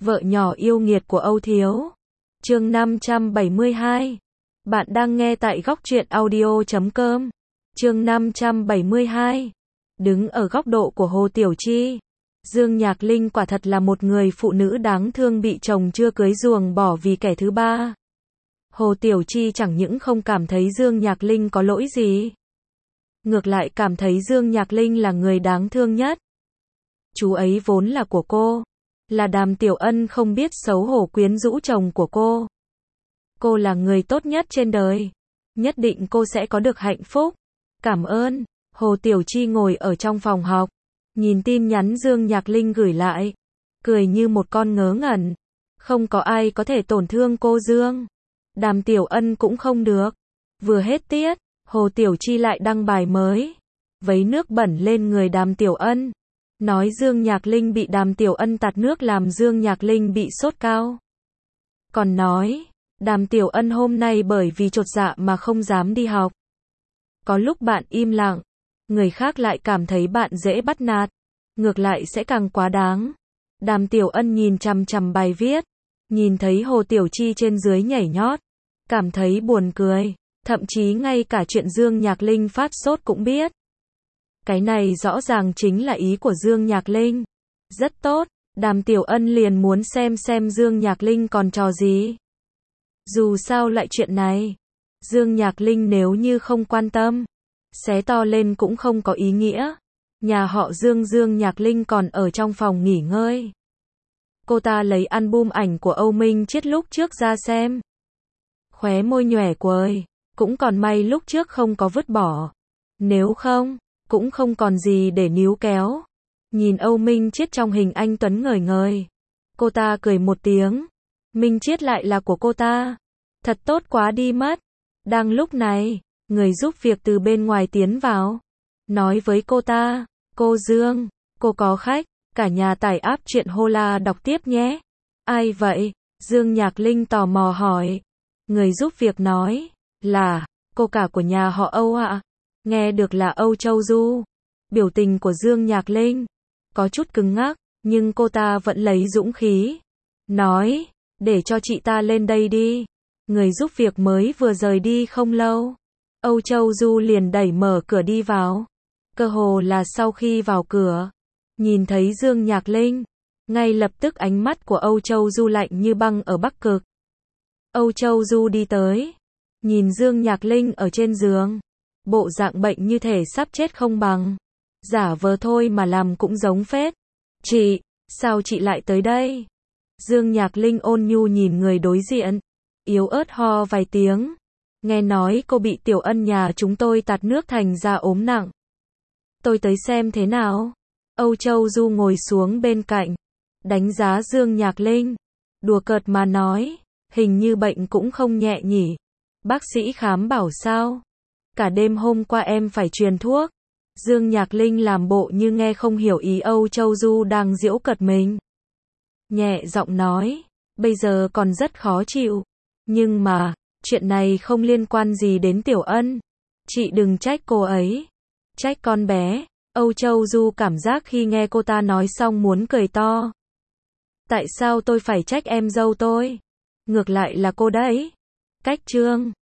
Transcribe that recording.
Vợ nhỏ yêu nghiệt của Âu Thiếu. Chương 572. Bạn đang nghe tại góc truyện audio.com. Chương 572. Đứng ở góc độ của Hồ Tiểu Chi, Dương Nhạc Linh quả thật là một người phụ nữ đáng thương bị chồng chưa cưới ruồng bỏ vì kẻ thứ ba. Hồ Tiểu Chi chẳng những không cảm thấy Dương Nhạc Linh có lỗi gì, ngược lại cảm thấy Dương Nhạc Linh là người đáng thương nhất. Chú ấy vốn là của cô, là Đàm Tiểu Ân không biết xấu hổ quyến rũ chồng của cô. Cô là người tốt nhất trên đời, nhất định cô sẽ có được hạnh phúc. Cảm ơn. Hồ Tiểu Chi ngồi ở trong phòng học, nhìn tin nhắn Dương Nhạc Linh gửi lại, cười như một con ngớ ngẩn. Không có ai có thể tổn thương cô Dương, Đàm Tiểu Ân cũng không được. Vừa hết tiết, Hồ Tiểu Chi lại đăng bài mới, vấy nước bẩn lên người Đàm Tiểu Ân, nói Dương Nhạc Linh bị Đàm Tiểu Ân tạt nước làm Dương Nhạc Linh bị sốt cao. Còn nói, Đàm Tiểu Ân hôm nay bởi vì chột dạ mà không dám đi học. Có lúc bạn im lặng, người khác lại cảm thấy bạn dễ bắt nạt, ngược lại sẽ càng quá đáng. Đàm Tiểu Ân nhìn chằm chằm bài viết, nhìn thấy Hồ Tiểu Chi trên dưới nhảy nhót, cảm thấy buồn cười, thậm chí ngay cả chuyện Dương Nhạc Linh phát sốt cũng biết. Cái này rõ ràng chính là ý của Dương Nhạc Linh. Rất tốt, Đàm Tiểu Ân liền muốn xem Dương Nhạc Linh còn trò gì. Dù sao lại chuyện này, Dương Nhạc Linh nếu như không quan tâm, xé to lên cũng không có ý nghĩa. Nhà họ Dương Nhạc Linh còn ở trong phòng nghỉ ngơi. Cô ta lấy album ảnh của Âu Minh Chiết lúc trước ra xem. Khóe môi nhoẻn quời, cũng còn may lúc trước không có vứt bỏ. Nếu không, cũng không còn gì để níu kéo. Nhìn Âu Minh Chiết trong hình anh tuấn ngời ngời, cô ta cười một tiếng. Minh Chiết lại là của cô ta, thật tốt quá đi mất. Đang lúc này, người giúp việc từ bên ngoài tiến vào, nói với cô ta, cô Dương, cô có khách, cả nhà tải app truyện Hola đọc tiếp nhé. Ai vậy? Dương Nhạc Linh tò mò hỏi. Người giúp việc nói, là, cô cả của nhà họ Âu ạ. Nghe được là Âu Châu Du. Biểu tình của Dương Nhạc Linh có chút cứng ngắc, nhưng cô ta vẫn lấy dũng khí, nói, để cho chị ta lên đây đi. Người giúp việc mới vừa rời đi không lâu, Âu Châu Du liền đẩy mở cửa đi vào. Cơ hồ là sau khi vào cửa, nhìn thấy Dương Nhạc Linh, ngay lập tức ánh mắt của Âu Châu Du lạnh như băng ở Bắc Cực. Âu Châu Du đi tới, nhìn Dương Nhạc Linh ở trên giường, bộ dạng bệnh như thể sắp chết không bằng. Giả vờ thôi mà làm cũng giống phết. Chị, sao chị lại tới đây? Dương Nhạc Linh ôn nhu nhìn người đối diện, yếu ớt ho vài tiếng. Nghe nói cô bị Tiểu Ân nhà chúng tôi tạt nước thành ra ốm nặng. Tôi tới xem thế nào. Âu Châu Du ngồi xuống bên cạnh, đánh giá Dương Nhạc Linh, đùa cợt mà nói, hình như bệnh cũng không nhẹ nhỉ. Bác sĩ khám bảo sao? Cả đêm hôm qua em phải truyền thuốc. Dương Nhạc Linh làm bộ như nghe không hiểu ý Âu Châu Du đang giễu cợt mình. Nhẹ giọng nói, bây giờ còn rất khó chịu. Nhưng mà, chuyện này không liên quan gì đến Tiểu Ân. Chị đừng trách cô ấy. Trách con bé. Âu Châu Du cảm giác khi nghe cô ta nói xong muốn cười to. Tại sao tôi phải trách em dâu tôi? Ngược lại là cô đấy. Cách trương.